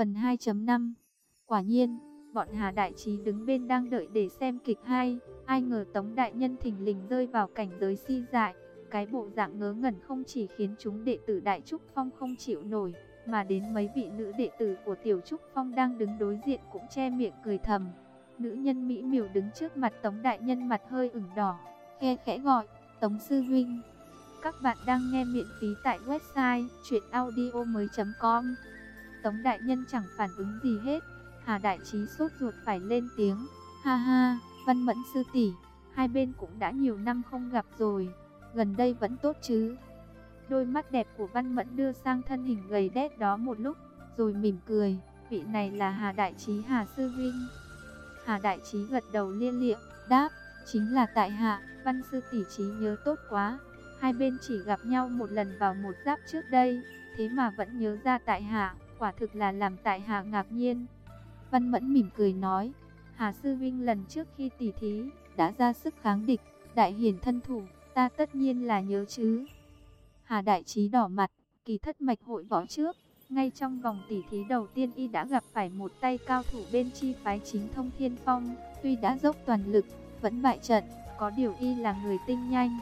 Phần 2.5. Quả nhiên, bọn Hà Đại Trí đứng bên đang đợi để xem kịch hay. Ai ngờ Tống đại nhân thình lình rơi vào cảnh giới si dại. Cái bộ dạng ngớ ngẩn không chỉ khiến chúng đệ tử Đại Trúc Phong không chịu nổi, mà đến mấy vị nữ đệ tử của Tiểu Trúc Phong đang đứng đối diện cũng che miệng cười thầm. Nữ nhân mỹ miều đứng trước mặt Tống đại nhân mặt hơi ửng đỏ, khe khẽ gọi, Tống sư huynh. Các bạn đang nghe miễn phí tại website chuyenaudio.com. Tống đại nhân chẳng phản ứng gì hết. Hà Đại Trí sốt ruột phải lên tiếng. Ha ha, Văn Mẫn sư tỷ, hai bên cũng đã nhiều năm không gặp rồi, gần đây vẫn tốt chứ? Đôi mắt đẹp của Văn Mẫn đưa sang thân hình gầy đét đó một lúc, rồi mỉm cười. Vị này là Hà Đại Trí Hà sư huynh. Hà Đại Trí gật đầu lia lịa, đáp, chính là tại hạ. Văn sư tỷ trí nhớ tốt quá, hai bên chỉ gặp nhau một lần vào một giáp trước đây, thế mà vẫn nhớ ra tại hạ, quả thực là làm tại hạ ngạc nhiên. Văn Mẫn mỉm cười nói, Hà sư huynh lần trước khi tỉ thí đã ra sức kháng địch, đại hiển thân thủ, ta tất nhiên là nhớ chứ. Hà Đại Trí đỏ mặt, kỳ thất mạch hội võ trước, ngay trong vòng tỉ thí đầu tiên y đã gặp phải một tay cao thủ bên chi phái Chính Thông Thiên Phong, tuy đã dốc toàn lực, vẫn bại trận, có điều y là người tinh nhanh.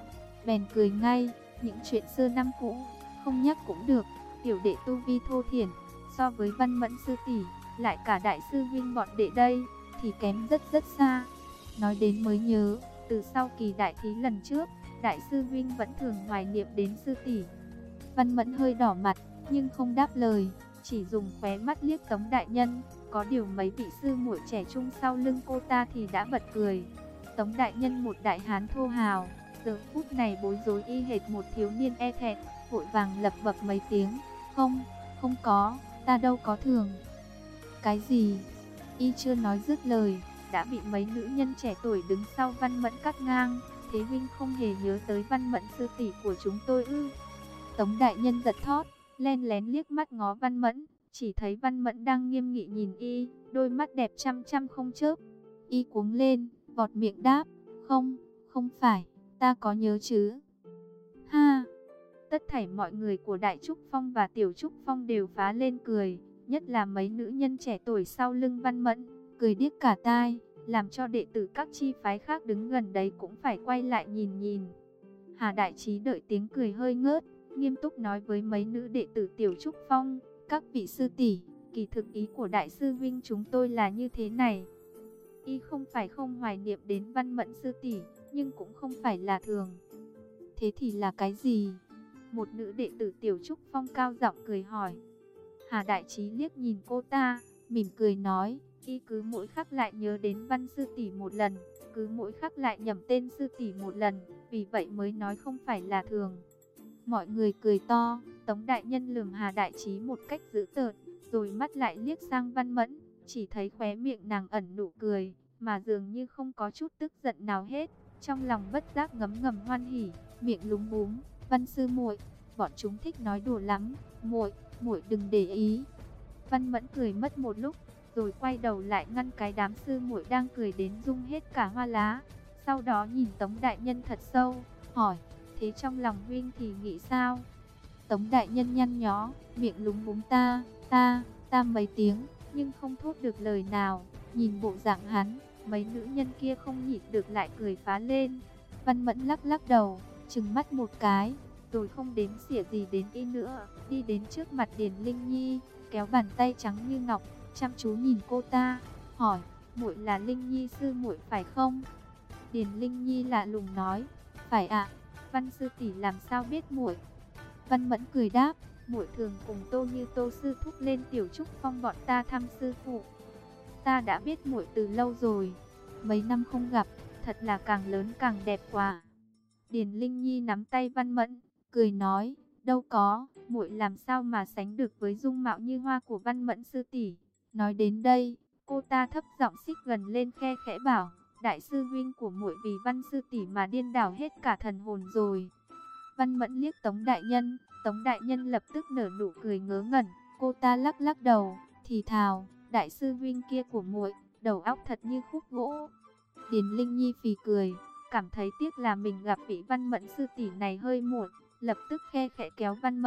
Bèn cười ngay, những chuyện xưa năm cũ, không nhắc cũng được, tiểu đệ tu vi thô thiển, so với Văn Mẫn sư tỷ, lại cả đại sư huynh bọn đệ đây, thì kém rất xa. Nói đến mới nhớ, từ sau kỳ đại thí lần trước, đại sư huynh vẫn thường hoài niệm đến sư tỷ. Văn Mẫn hơi đỏ mặt, nhưng không đáp lời, chỉ dùng khóe mắt liếc Tống đại nhân. Có điều mấy vị sư muội trẻ trung sau lưng cô ta thì đã bật cười. Tống đại nhân một đại hán thô hào, giờ phút này bối rối y hệt một thiếu niên e thẹn, vội vàng lẩm bẩm mấy tiếng, không có, ta đâu có thường. Cái gì? Y chưa nói dứt lời, đã bị mấy nữ nhân trẻ tuổi đứng sau Văn Mẫn cắt ngang. Thế huynh không hề nhớ tới Văn Mẫn sư tỷ của chúng tôi ư? Tống đại nhân giật thót, len lén liếc mắt ngó Văn Mẫn, chỉ thấy Văn Mẫn đang nghiêm nghị nhìn y, đôi mắt đẹp chăm chăm không chớp. Y cuống lên, vọt miệng đáp, không phải, ta có nhớ chứ. Ha! Tất thảy mọi người của Đại Trúc Phong và Tiểu Trúc Phong đều phá lên cười, nhất là mấy nữ nhân trẻ tuổi sau lưng Văn Mẫn, cười điếc cả tai, làm cho đệ tử các chi phái khác đứng gần đấy cũng phải quay lại nhìn. Hà Đại Trí đợi tiếng cười hơi ngớt, nghiêm túc nói với mấy nữ đệ tử Tiểu Trúc Phong, các vị sư tỷ, kỳ thực ý của đại sư huynh chúng tôi là như thế này. Y không phải không hoài niệm đến Văn Mẫn sư tỷ, nhưng cũng không phải là thường. Thế thì là cái gì? Một nữ đệ tử Tiểu Trúc Phong cao giọng cười hỏi. Hà Đại Trí liếc nhìn cô ta, mỉm cười nói, y cứ mỗi khắc lại nhớ đến Văn sư tỷ một lần, cứ mỗi khắc lại nhầm tên sư tỷ một lần, vì vậy mới nói không phải là thường. Mọi người cười to, Tống đại nhân lườm Hà Đại Trí một cách dữ tợn, rồi mắt lại liếc sang Văn Mẫn, chỉ thấy khóe miệng nàng ẩn nụ cười, mà dường như không có chút tức giận nào hết, trong lòng bất giác ngấm ngầm hoan hỉ, miệng lúng búng, Văn sư muội, bọn chúng thích nói đùa lắm, muội đừng để ý. Văn Mẫn cười mất một lúc, rồi quay đầu lại ngăn cái đám sư muội đang cười đến rung hết cả hoa lá. Sau đó nhìn Tống đại nhân thật sâu, hỏi, thế trong lòng huynh thì nghĩ sao? Tống đại nhân nhăn nhó, miệng lúng búng ta mấy tiếng, nhưng không thốt được lời nào. Nhìn bộ dạng hắn, mấy nữ nhân kia không nhịn được lại cười phá lên. Văn Mẫn lắc đầu, trừng mắt một cái, rồi không đếm xỉa gì đến y nữa, đi đến trước mặt Điền Linh Nhi, kéo bàn tay trắng như ngọc, chăm chú nhìn cô ta, hỏi, muội là Linh Nhi sư muội phải không? Điền Linh Nhi lạ lùng nói, phải ạ. Văn sư tỷ làm sao biết muội? Văn Mẫn cười đáp, muội thường cùng Tô Như Tô sư thúc lên Tiểu Trúc Phong bọn ta thăm sư phụ. Ta đã biết muội từ lâu rồi, mấy năm không gặp, thật là càng lớn càng đẹp quá. Điền Linh Nhi nắm tay Văn Mẫn, cười nói, đâu có, muội làm sao mà sánh được với dung mạo như hoa của Văn Mẫn sư tỷ. Nói đến đây, cô ta thấp giọng xích gần lên khe khẽ bảo, đại sư huynh của muội vì Văn sư tỷ mà điên đảo hết cả thần hồn rồi. Văn Mẫn liếc Tống đại nhân lập tức nở nụ cười ngớ ngẩn, cô ta lắc đầu, thì thào, đại sư huynh kia của muội, đầu óc thật như khúc gỗ. Điền Linh Nhi phì cười, cảm thấy tiếc là mình gặp vị Văn Mẫn sư tỷ này hơi muộn, lập tức khe khẽ kéo Văn Mẫn,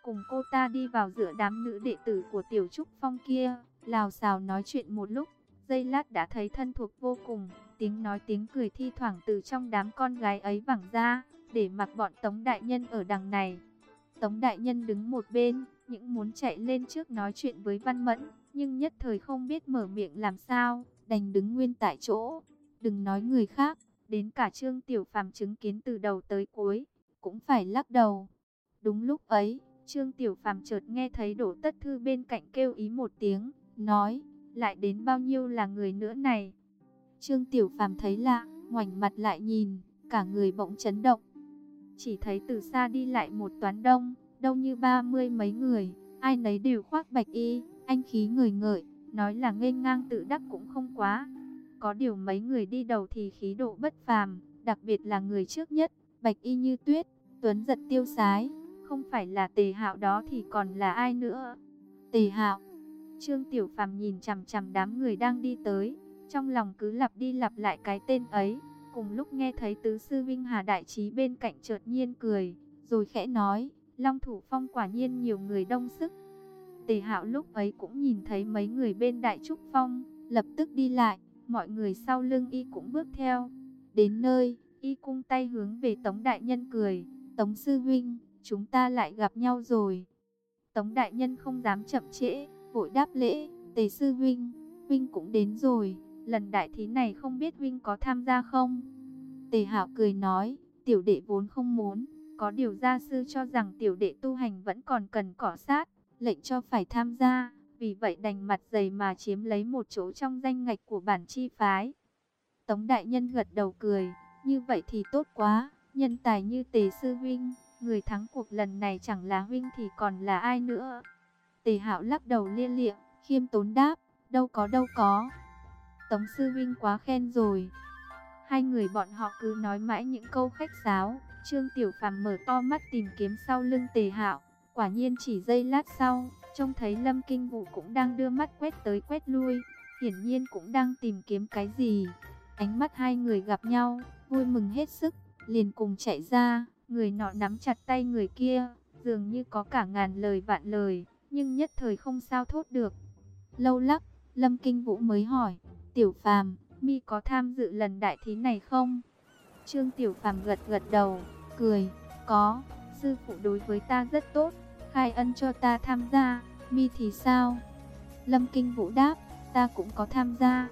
cùng cô ta đi vào giữa đám nữ đệ tử của Tiểu Trúc Phong kia, lào xào nói chuyện một lúc, giây lát đã thấy thân thuộc vô cùng, tiếng nói tiếng cười thi thoảng từ trong đám con gái ấy vẳng ra, để mặc bọn Tống đại nhân ở đằng này. Tống đại nhân đứng một bên, những muốn chạy lên trước nói chuyện với Văn Mẫn, nhưng nhất thời không biết mở miệng làm sao, đành đứng nguyên tại chỗ. Đừng nói người khác, đến cả Trương Tiểu Phàm chứng kiến từ đầu tới cuối, cũng phải lắc đầu. Đúng lúc ấy, Trương Tiểu Phàm chợt nghe thấy Đỗ Tất Thư bên cạnh kêu ý một tiếng, nói, lại đến bao nhiêu là người nữa này. Trương Tiểu Phàm thấy lạ, ngoảnh mặt lại nhìn, cả người bỗng chấn động. Chỉ thấy từ xa đi lại một toán đông, đâu như 30 mấy người, ai nấy đều khoác bạch y, anh khí ngời ngợi, nói là nghênh ngang tự đắc cũng không quá. Có điều mấy người đi đầu thì khí độ bất phàm, đặc biệt là người trước nhất, bạch y như tuyết, tuấn giật tiêu sái, không phải là Tề Hạo đó thì còn là ai nữa. Tề Hạo. Trương Tiểu Phàm nhìn chằm chằm đám người đang đi tới, trong lòng cứ lặp đi lặp lại cái tên ấy. Cùng lúc nghe thấy tứ sư vinh Hà Đại Trí bên cạnh chợt nhiên cười, rồi khẽ nói, Long Thủ Phong quả nhiên nhiều người đông sức. Tề Hạo lúc ấy cũng nhìn thấy mấy người bên Đại Trúc Phong, lập tức đi lại, mọi người sau lưng y cũng bước theo. Đến nơi, y cung tay hướng về Tống đại nhân cười, Tống sư vinh, chúng ta lại gặp nhau rồi. Tống đại nhân không dám chậm trễ, vội đáp lễ, Tề sư vinh, vinh cũng đến rồi. Lần đại thí này không biết Vinh có tham gia không? Tề Hạo cười nói, tiểu đệ vốn không muốn, có điều gia sư cho rằng tiểu đệ tu hành vẫn còn cần cọ sát, lệnh cho phải tham gia, vì vậy đành mặt dày mà chiếm lấy một chỗ trong danh ngạch của bản chi phái. Tống đại nhân gật đầu cười, như vậy thì tốt quá, nhân tài như Tề sư Vinh, người thắng cuộc lần này chẳng là Vinh thì còn là ai nữa. Tề Hạo lắc đầu lia lịa, khiêm tốn đáp, đâu có. Tống sư vinh quá khen rồi. Hai người bọn họ cứ nói mãi những câu khách sáo. Trương Tiểu Phàm mở to mắt tìm kiếm sau lưng Tề Hạo. Quả nhiên chỉ giây lát sau, trông thấy Lâm Kinh Vũ cũng đang đưa mắt quét tới quét lui, hiển nhiên cũng đang tìm kiếm cái gì. Ánh mắt hai người gặp nhau, vui mừng hết sức, liền cùng chạy ra. Người nọ nắm chặt tay người kia, dường như có cả ngàn lời vạn lời, nhưng nhất thời không sao thốt được. Lâu lắc, Lâm Kinh Vũ mới hỏi, Tiểu Phàm, mi có tham dự lần đại thí này không? Trương Tiểu Phàm gật gật đầu, cười, có, sư phụ đối với ta rất tốt, khai ân cho ta tham gia, mi thì sao? Lâm Kinh Vũ đáp, ta cũng có tham gia.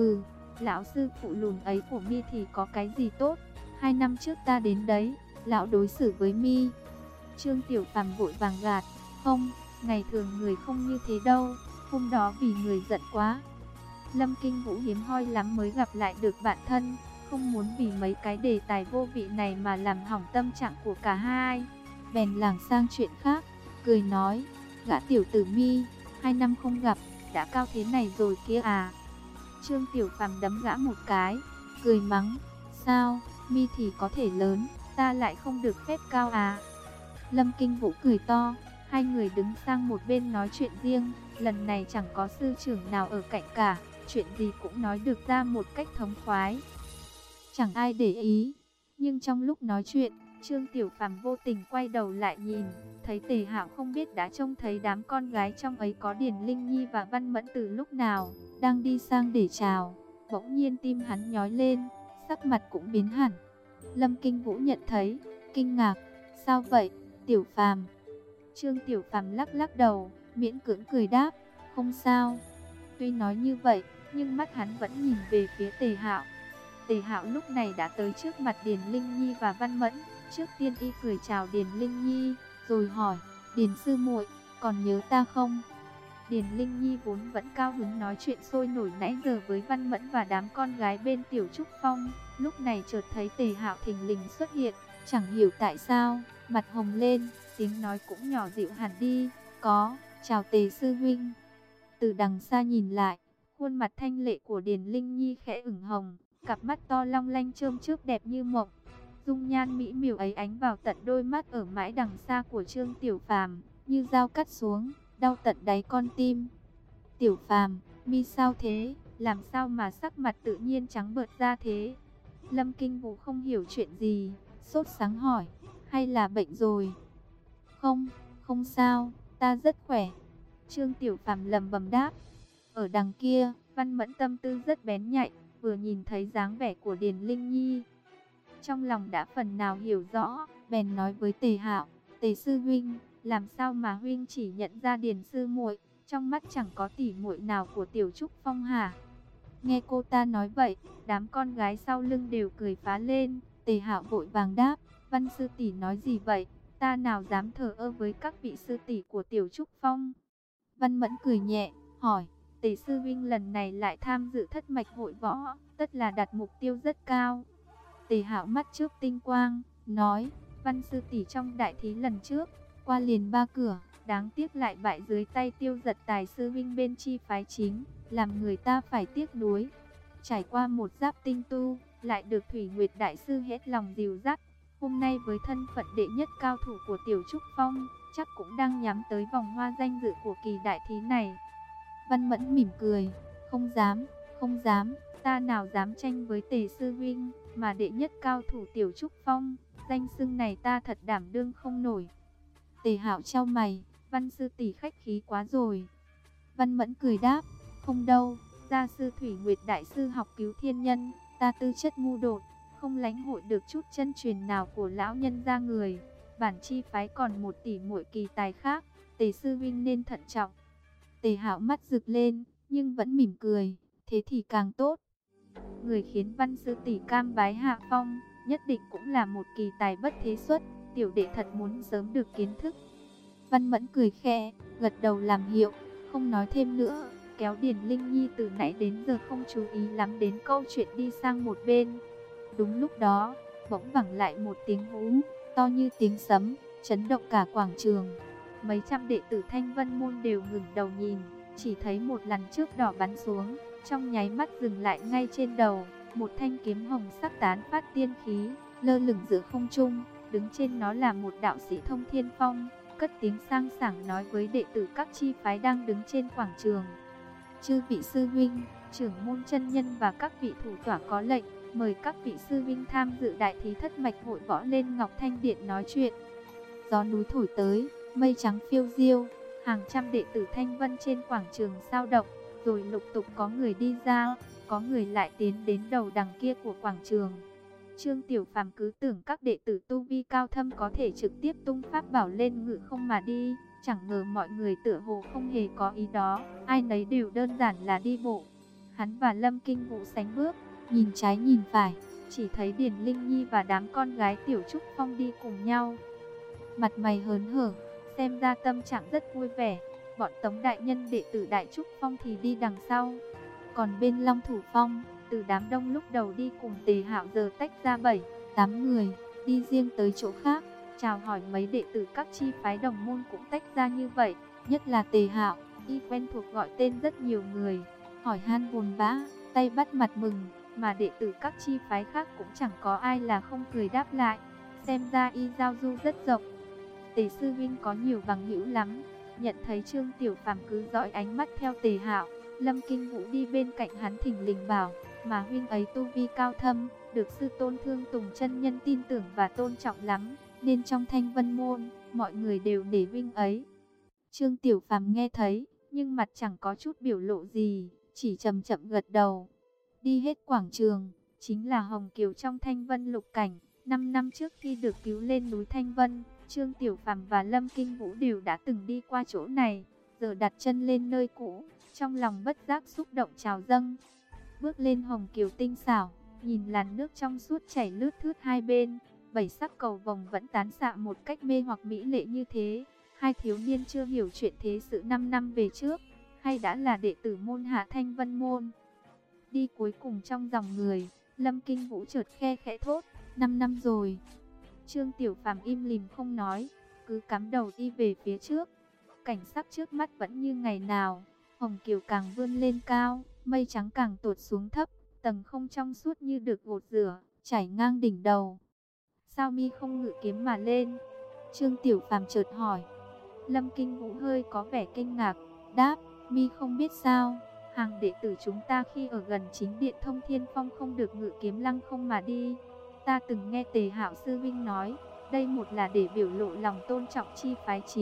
Lão sư phụ lùn ấy của mi thì có cái gì tốt? 2 năm trước ta đến đấy, lão đối xử với mi. Trương Tiểu Phàm vội vàng gạt, không, ngày thường người không như thế đâu, hôm đó vì người giận quá. Lâm Kinh Vũ hiếm hoi lắm mới gặp lại được bạn thân, không muốn vì mấy cái đề tài vô vị này mà làm hỏng tâm trạng của cả hai. Bèn lảng sang chuyện khác, cười nói, gã tiểu tử mi, 2 năm không gặp, đã cao thế này rồi kia à. Trương Tiểu Phàm đấm gã một cái, cười mắng, sao, mi thì có thể lớn, ta lại không được phép cao à. Lâm Kinh Vũ cười to, hai người đứng sang một bên nói chuyện riêng, lần này chẳng có sư trưởng nào ở cạnh cả, chuyện gì cũng nói được ra một cách thống khoái. Chẳng ai để ý, nhưng trong lúc nói chuyện, Trương Tiểu Phàm vô tình quay đầu lại nhìn, thấy Tề Hạo không biết đã trông thấy đám con gái trong ấy có Điền Linh Nhi và Văn Mẫn từ lúc nào, đang đi sang để chào, bỗng nhiên tim hắn nhói lên, sắc mặt cũng biến hẳn. Lâm Kinh Vũ nhận thấy, kinh ngạc, sao vậy, Tiểu Phàm? Trương Tiểu Phàm lắc lắc đầu, miễn cưỡng cười đáp, không sao. Tuy nói như vậy, nhưng mắt hắn vẫn nhìn về phía Tề Hạo. Tề Hạo lúc này đã tới trước mặt Điền Linh Nhi và Văn Mẫn. Trước tiên y cười chào Điền Linh Nhi, rồi hỏi, Điền sư muội, còn nhớ ta không? Điền Linh Nhi vốn vẫn cao hứng nói chuyện sôi nổi nãy giờ với Văn Mẫn và đám con gái bên Tiểu Trúc Phong, lúc này chợt thấy Tề Hạo thình lình xuất hiện, chẳng hiểu tại sao, mặt hồng lên, tiếng nói cũng nhỏ dịu hẳn đi, có, chào Tề sư huynh. Từ đằng xa nhìn lại, khuôn mặt thanh lệ của Điền Linh Nhi khẽ ửng hồng, cặp mắt to long lanh chớm chớp đẹp như mộng. Dung nhan mỹ miều ấy ánh vào tận đôi mắt ở mãi đằng xa của Trương Tiểu Phàm, như dao cắt xuống, đau tận đáy con tim. Tiểu Phàm, mi sao thế, làm sao mà sắc mặt tự nhiên trắng bệch ra thế? Lâm Kinh Vũ không hiểu chuyện gì, sốt sắng hỏi, hay là bệnh rồi? Không Không sao, ta rất khỏe. Trương Tiểu Phàm lẩm bẩm đáp. Ở đằng kia, Văn Mẫn tâm tư rất bén nhạy, vừa nhìn thấy dáng vẻ của Điền Linh Nhi, trong lòng đã phần nào hiểu rõ, bèn nói với Tề Hạo: "Tề sư huynh, làm sao mà huynh chỉ nhận ra Điền sư muội, trong mắt chẳng có tỷ muội nào của Tiểu Trúc Phong hả?" Nghe cô ta nói vậy, đám con gái sau lưng đều cười phá lên. Tề Hạo vội vàng đáp: "Văn sư tỷ nói gì vậy? Ta nào dám thờ ơ với các vị sư tỷ của Tiểu Trúc Phong." Văn Mẫn cười nhẹ, hỏi: "Tề sư huynh lần này lại tham dự thất mạch hội võ, tất là đặt mục tiêu rất cao." Tề Hạo mắt chớp tinh quang, nói: "Văn sư tỷ trong đại thí lần trước, qua liền 3 cửa, đáng tiếc lại bại dưới tay Tiêu Giật Tài sư huynh bên chi phái chính, làm người ta phải tiếc nuối. Trải qua một giáp tinh tu, lại được Thủy Nguyệt đại sư hết lòng dìu dắt, hôm nay với thân phận đệ nhất cao thủ của Tiểu Trúc Phong, chắc cũng đang nhắm tới vòng hoa danh dự của kỳ đại thí này." Văn Mẫn mỉm cười: "Không dám, không dám, ta nào dám tranh với Tề sư huynh, mà đệ nhất cao thủ Tiểu Trúc Phong, danh xưng này ta thật đảm đương không nổi." Tề Hạo chau mày: "Văn sư tỷ khách khí quá rồi." Văn Mẫn cười đáp: "Không đâu, gia sư Thủy Nguyệt đại sư học cứu thiên nhân, ta tư chất ngu dốt, không lãnh hội được chút chân truyền nào của lão nhân gia người. Bản chi phái còn một tỷ muội kỳ tài khác, Tề sư huynh nên thận trọng." Tề Hạo mắt rực lên, nhưng vẫn mỉm cười: "Thế thì càng tốt. Người khiến Văn sư tỷ cam bái hạ phong, nhất định cũng là một kỳ tài bất thế xuất, tiểu đệ thật muốn sớm được kiến thức." Văn Mẫn cười khẽ, gật đầu làm hiệu, không nói thêm nữa, kéo Điền Linh Nhi từ nãy đến giờ không chú ý lắm đến câu chuyện đi sang một bên. Đúng lúc đó, bỗng vẳng lại một tiếng hú, to như tiếng sấm, chấn động cả quảng trường. Mấy trăm đệ tử Thanh Vân Môn đều ngừng đầu nhìn, chỉ thấy một làn trước đỏ bắn xuống, trong nháy mắt dừng lại ngay trên đầu. Một thanh kiếm hồng sắc tán phát tiên khí, lơ lửng giữa không trung, đứng trên nó là một đạo sĩ Thông Thiên Phong, cất tiếng sang sảng nói với đệ tử các chi phái đang đứng trên quảng trường: "Chư vị sư huynh, trưởng môn chân nhân và các vị thủ tọa có lệnh, mời các vị sư huynh tham dự đại thí thất mạch hội võ lên Ngọc Thanh Điện nói chuyện." Gió núi thổi tới, mây trắng phiêu diêu, hàng trăm đệ tử Thanh Vân trên quảng trường sao động, rồi lục tục có người đi ra, có người lại tiến đến đầu đằng kia của quảng trường. Trương Tiểu Phàm cứ tưởng các đệ tử tu vi cao thâm có thể trực tiếp tung pháp bảo lên ngự không mà đi, chẳng ngờ mọi người tựa hồ không hề có ý đó, ai nấy đều đơn giản là đi bộ. Hắn và Lâm Kinh Vũ sánh bước, nhìn trái nhìn phải, chỉ thấy Điền Linh Nhi và đám con gái Tiểu Trúc Phong đi cùng nhau, mặt mày hớn hở, xem ra tâm trạng rất vui vẻ. Bọn Tống đại nhân đệ tử Đại Trúc Phong thì đi đằng sau. Còn bên Long Thủ Phong, từ đám đông lúc đầu đi cùng Tề Hạo giờ tách ra 7, 8 người, đi riêng tới chỗ khác, chào hỏi mấy đệ tử các chi phái đồng môn cũng tách ra như vậy. Nhất là Tề Hạo, y quen thuộc gọi tên rất nhiều người, hỏi han buồn bã, tay bắt mặt mừng, mà đệ tử các chi phái khác cũng chẳng có ai là không cười đáp lại. Xem ra y giao du rất rộng. Tề sư huynh có nhiều bằng hữu lắm. Nhận thấy Trương Tiểu Phàm cứ dõi ánh mắt theo Tề Hạo, Lâm Kinh Vũ đi bên cạnh hắn thình lình bảo: "Mà huynh ấy tu vi cao thâm, được sư tôn Thương Tùng chân nhân tin tưởng và tôn trọng lắm, nên trong Thanh Vân Môn, mọi người đều nể huynh ấy." Trương Tiểu Phàm nghe thấy, nhưng mặt chẳng có chút biểu lộ gì, chỉ chậm chậm gật đầu. Đi hết quảng trường, chính là Hồng Kiều trong Thanh Vân lục cảnh. 5 năm trước khi được cứu lên núi Thanh Vân, Trương Tiểu Phàm và Lâm Kinh Vũ đều đã từng đi qua chỗ này, giờ đặt chân lên nơi cũ, trong lòng bất giác xúc động trào dâng. Bước lên Hồng Kiều tinh xảo, nhìn làn nước trong suốt chảy lướt thướt hai bên, 7 sắc cầu vồng vẫn tán xạ một cách mê hoặc mỹ lệ như thế. Hai thiếu niên chưa hiểu chuyện thế sự 5 năm về trước, hay đã là đệ tử môn hạ Thanh Vân Môn. Đi cuối cùng trong dòng người, Lâm Kinh Vũ chợt khe khẽ thốt: 5 năm rồi. Trương Tiểu Phàm im lìm không nói, cứ cắm đầu đi về phía trước. Cảnh sắc trước mắt vẫn như ngày nào, Hồng Kiều càng vươn lên cao, mây trắng càng tụt xuống thấp, tầng không trong suốt như được gột rửa, chảy ngang đỉnh đầu. "Sao mi không ngự kiếm mà lên?" Trương Tiểu Phàm chợt hỏi. Lâm Kinh Vũ hơi có vẻ kinh ngạc, đáp: "Mi không biết sao, hàng đệ tử chúng ta khi ở gần chính điện Thông Thiên Phong không được ngự kiếm lăng không mà đi. Ta từng nghe Tề Hạo sư huynh nói, đây một là để biểu lộ lòng tôn trọng chi phái chính,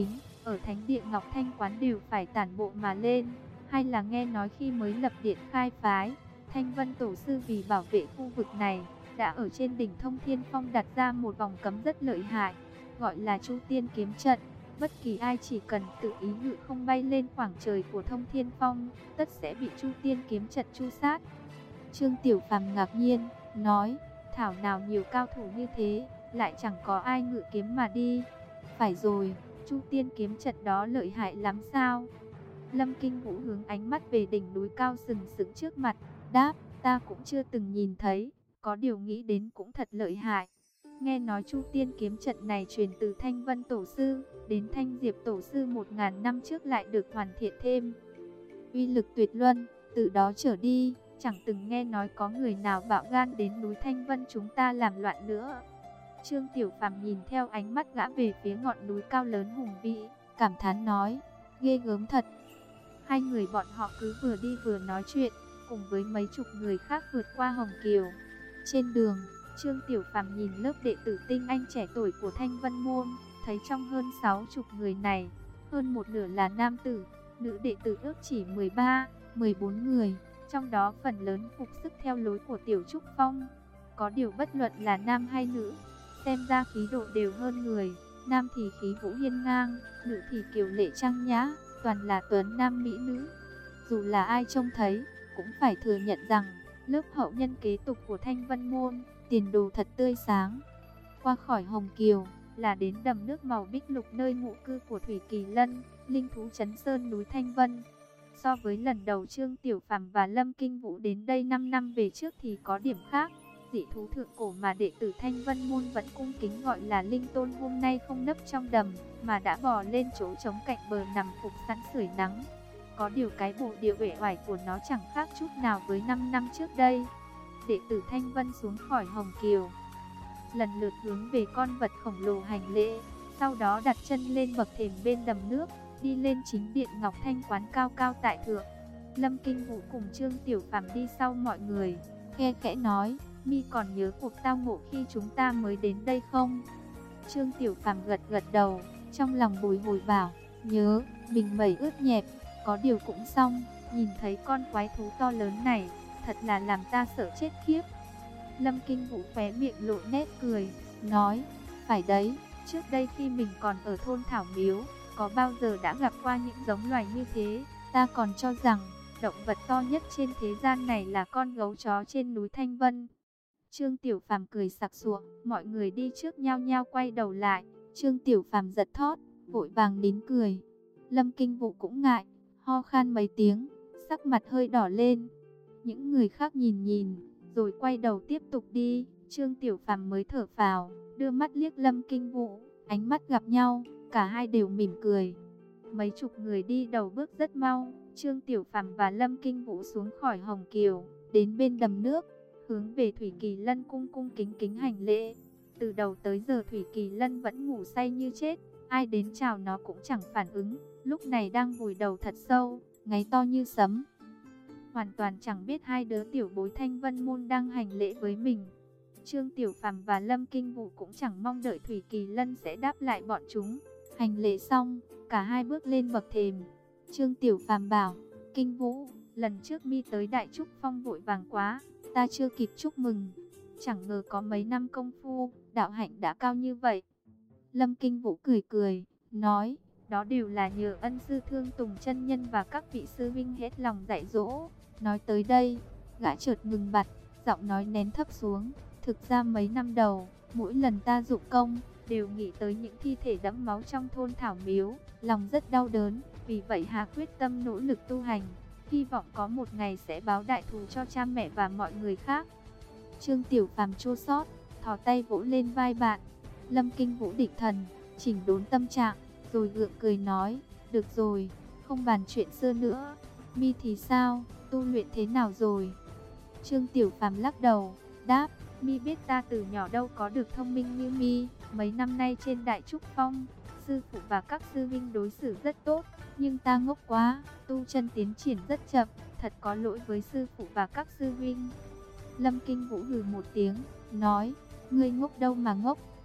ở thánh địa Ngọc Thanh Quán đều phải tản bộ mà lên, hay là nghe nói khi mới lập điện khai phái, Thanh Vân Tổ sư vì bảo vệ khu vực này, đã ở trên đỉnh Thông Thiên Phong đặt ra một vòng cấm rất lợi hại, gọi là Chu Tiên Kiếm Trận. Bất kỳ ai chỉ cần tự ý ngự không bay lên khoảng trời của Thông Thiên Phong, tất sẽ bị Chu Tiên Kiếm Trận tru sát. Trương Tiểu Phàm ngạc nhiên, nói, thảo nào nhiều cao thủ như thế, lại chẳng có ai ngự kiếm mà đi. Phải rồi, Chu Tiên Kiếm Trận đó lợi hại lắm sao? Lâm Kinh Vũ hướng ánh mắt về đỉnh núi cao sừng sững trước mặt, đáp, ta cũng chưa từng nhìn thấy, có điều nghĩ đến cũng thật lợi hại. Nghe nói Chu Tiên Kiếm Trận này truyền từ Thanh Vân Tổ sư đến Thanh Diệp Tổ sư 1000 năm trước lại được hoàn thiện thêm. Uy lực tuyệt luân, từ đó trở đi, chẳng từng nghe nói có người nào bạo gan đến núi Thanh Vân chúng ta làm loạn nữa. Trương Tiểu Phàm nhìn theo ánh mắt gã về phía ngọn núi cao lớn hùng vĩ, cảm thán nói, ghê gớm thật. Hai người bọn họ cứ vừa đi vừa nói chuyện, cùng với mấy chục người khác vượt qua Hồng Kiều. Trên đường, Trương Tiểu Phàm nhìn lớp đệ tử tinh anh trẻ tuổi của Thanh Vân Môn, thấy trong hơn 60 người này, hơn một nửa là nam tử, nữ đệ tử ước chỉ 13, 14 người, trong đó phần lớn phục sức theo lối của Tiểu Trúc Phong. Có điều bất luận là nam hay nữ, xem ra khí độ đều hơn người, nam thì khí vũ hiên ngang, nữ thì kiều lệ trang nhã, toàn là tuấn nam mỹ nữ. Dù là ai trông thấy, cũng phải thừa nhận rằng, lớp hậu nhân kế tục của Thanh Vân Môn, tiền đồ thật tươi sáng. Qua khỏi Hồng Kiều, là đến đầm nước màu bích lục nơi ngụ cư của Thủy Kỳ Lân, linh thú trấn sơn núi Thanh Vân. So với lần đầu Trương Tiểu Phàm và Lâm Kinh Vũ đến đây 5 năm về trước thì có điểm khác. Dị thú thượng cổ mà đệ tử Thanh Vân Môn vẫn cung kính gọi là linh tôn hôm nay không nấp trong đầm, mà đã bò lên chỗ trống cạnh bờ nằm phục sẵn sưởi nắng. Có điều cái bộ điệu uể oải của nó chẳng khác chút nào với 5 năm trước đây. Đệ tử Thanh Vân xuống khỏi Hồng Kiều, lần lượt hướng về con vật khổng lồ hành lễ, sau đó đặt chân lên bậc thềm bên đầm nước, đi lên chính điện Ngọc Thanh Quán cao cao tại thượng. Lâm Kinh Vũ cùng Trương Tiểu Phàm đi sau mọi người, khe khẽ nói, mi còn nhớ cuộc tao ngộ khi chúng ta mới đến đây không? Trương Tiểu Phàm gật gật đầu, trong lòng bồi hồi bảo, nhớ, mình mẩy ướt nhẹp, có điều cũng xong, nhìn thấy con quái thú to lớn này, thật là làm ta sợ chết khiếp. Lâm Kinh Vũ khóe miệng lộ nét cười, nói, phải đấy, trước đây khi mình còn ở thôn Thảo Miếu, có bao giờ đã gặp qua những giống loài như thế, ta còn cho rằng, động vật to nhất trên thế gian này là con gấu chó trên núi Thanh Vân. Trương Tiểu Phàm cười sặc sụa, mọi người đi trước nhao nhao quay đầu lại, Trương Tiểu Phàm giật thót, vội vàng nín cười. Lâm Kinh Vũ cũng ngại, ho khan mấy tiếng, sắc mặt hơi đỏ lên. Những người khác nhìn nhìn, rồi quay đầu tiếp tục đi, Trương Tiểu Phàm mới thở phào, đưa mắt liếc Lâm Kinh Vũ, ánh mắt gặp nhau, cả hai đều mỉm cười. Mấy chục người đi đầu bước rất mau, Trương Tiểu Phàm và Lâm Kinh Vũ xuống khỏi Hồng Kiều, đến bên đầm nước, hướng về Thủy Kỳ Lân cung cung kính kính hành lễ. Từ đầu tới giờ Thủy Kỳ Lân vẫn ngủ say như chết, ai đến chào nó cũng chẳng phản ứng, lúc này đang vùi đầu thật sâu, ngáy to như sấm. Hoàn toàn chẳng biết hai đứa tiểu bối Thanh Vân Môn đang hành lễ với mình. Trương Tiểu Phàm và Lâm Kinh Vũ cũng chẳng mong đợi Thủy Kỳ Lân sẽ đáp lại bọn chúng. Hành lễ xong, cả hai bước lên bậc thềm. Trương Tiểu Phàm bảo, Kinh Vũ, lần trước mi tới Đại Trúc Phong vội vàng quá, ta chưa kịp chúc mừng. Chẳng ngờ có mấy năm công phu, đạo hạnh đã cao như vậy. Lâm Kinh Vũ cười cười, nói, đó đều là nhờ ân sư Thương Tùng chân nhân và các vị sư huynh hết lòng dạy dỗ. Nói tới đây, gã chợt ngừng bặt, giọng nói nén thấp xuống. Thực ra mấy năm đầu, mỗi lần ta dụng công, đều nghĩ tới những thi thể đẫm máu trong thôn Thảo Miếu, lòng rất đau đớn. Vì vậy Hà quyết tâm nỗ lực tu hành, hy vọng có một ngày sẽ báo đại thù cho cha mẹ và mọi người khác. Trương Tiểu Phàm chua xót, thò tay vỗ lên vai bạn. Lâm Kinh Vũ định thần, chỉnh đốn tâm trạng, rồi gượng cười nói, được rồi, không bàn chuyện xưa nữa. Mi thì sao, tu luyện thế nào rồi? Trương Tiểu Phàm lắc đầu, đáp, mi biết ta từ nhỏ đâu có được thông minh như mi. Mấy năm nay trên Đại Trúc Phong, sư phụ và các sư huynh đối xử rất tốt, nhưng ta ngốc quá, tu chân tiến triển rất chậm, thật có lỗi với sư phụ và các sư huynh. Lâm Kinh Vũ hừ một tiếng, nói, ngươi ngốc đâu mà ngốc,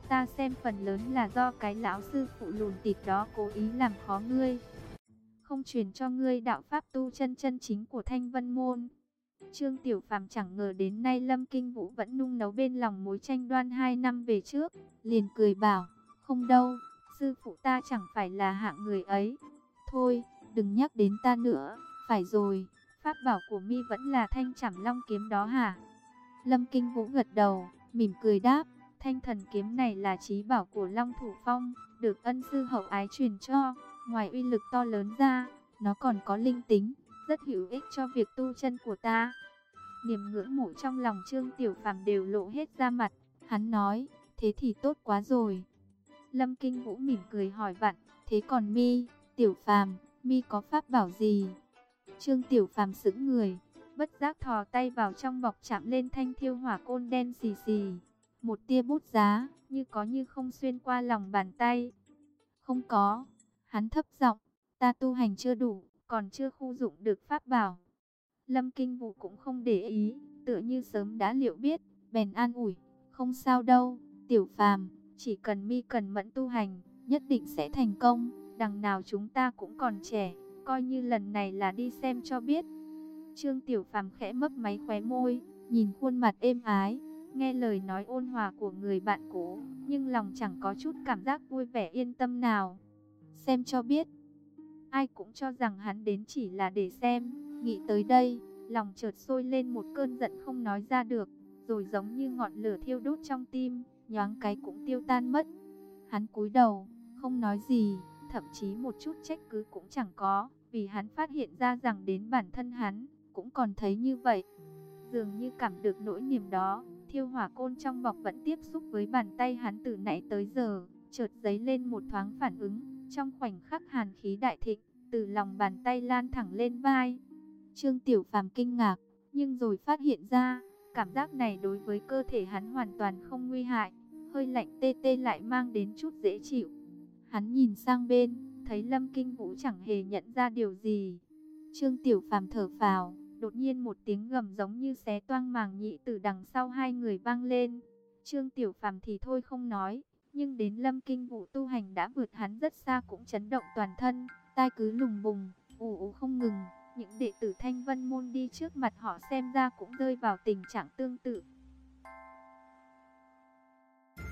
Ta xem phần lớn là do cái lão sư phụ lùn tịt đó cố ý làm khó ngươi, không truyền cho ngươi đạo pháp tu chân chân chính của Thanh Vân môn. Trương Tiểu Phàm chẳng ngờ đến nay Lâm Kinh Vũ vẫn nung nấu bên lòng mối tranh đoan 2 năm về trước, liền cười bảo, không đâu, sư phụ ta chẳng phải là hạng người ấy. Thôi, đừng nhắc đến ta nữa, phải rồi, pháp bảo của mi vẫn là thanh trảm long kiếm đó hả? Lâm Kinh Vũ gật đầu, mỉm cười đáp, thanh thần kiếm này là chí bảo của Long Thủ Phong, được ân sư hậu ái truyền cho, ngoài uy lực to lớn ra, nó còn có linh tính, rất hữu ích cho việc tu chân của ta. Niềm ngưỡng mộ trong lòng Trương Tiểu Phàm đều lộ hết ra mặt, hắn nói, thế thì tốt quá rồi. Lâm Kinh Vũ mỉm cười hỏi vặn, thế còn mi, Tiểu Phàm, mi có pháp bảo gì? Trương Tiểu Phàm sững người, bất giác thò tay vào trong bọc chạm lên thanh thiêu hỏa côn đen xì xì. Một tia bút giá, như có như không xuyên qua lòng bàn tay. Không có, hắn thấp giọng, ta tu hành chưa đủ, còn chưa khu dụng được pháp bảo. Lâm Kinh Vũ cũng không để ý, tựa như sớm đã liệu biết, bèn an ủi, không sao đâu, Tiểu Phàm, chỉ cần mi cần mẫn tu hành, nhất định sẽ thành công, đằng nào chúng ta cũng còn trẻ, coi như lần này là đi xem cho biết. Trương Tiểu Phàm khẽ mấp máy khóe môi, nhìn khuôn mặt êm ái, nghe lời nói ôn hòa của người bạn cũ, nhưng lòng chẳng có chút cảm giác vui vẻ yên tâm nào. Xem cho biết. Ai cũng cho rằng hắn đến chỉ là để xem, nghĩ tới đây, lòng chợt sôi lên một cơn giận không nói ra được, rồi giống như ngọn lửa thiêu đốt trong tim, nhoáng cái cũng tiêu tan mất. Hắn cúi đầu, không nói gì, thậm chí một chút trách cứ cũng chẳng có, vì hắn phát hiện ra rằng đến bản thân hắn cũng còn thấy như vậy. Dường như cảm được nỗi niềm đó, thiêu hỏa côn trong bọc vẫn tiếp xúc với bàn tay hắn từ nãy tới giờ, chợt dấy lên một thoáng phản ứng, trong khoảnh khắc hàn khí đại thịnh, từ lòng bàn tay lan thẳng lên vai. Trương Tiểu Phàm kinh ngạc, nhưng rồi phát hiện ra, cảm giác này đối với cơ thể hắn hoàn toàn không nguy hại, hơi lạnh tê tê lại mang đến chút dễ chịu. Hắn nhìn sang bên, thấy Lâm Kinh Vũ chẳng hề nhận ra điều gì. Trương Tiểu Phàm thở phào, đột nhiên một tiếng gầm giống như xé toang màng nhĩ từ đằng sau hai người vang lên. Trương Tiểu Phàm thì thôi không nói, nhưng đến Lâm Kinh Vũ tu hành đã vượt hắn rất xa cũng chấn động toàn thân, tai cứ lùng bùng, ù ù không ngừng. Những đệ tử Thanh Vân môn đi trước mặt họ xem ra cũng rơi vào tình trạng tương tự.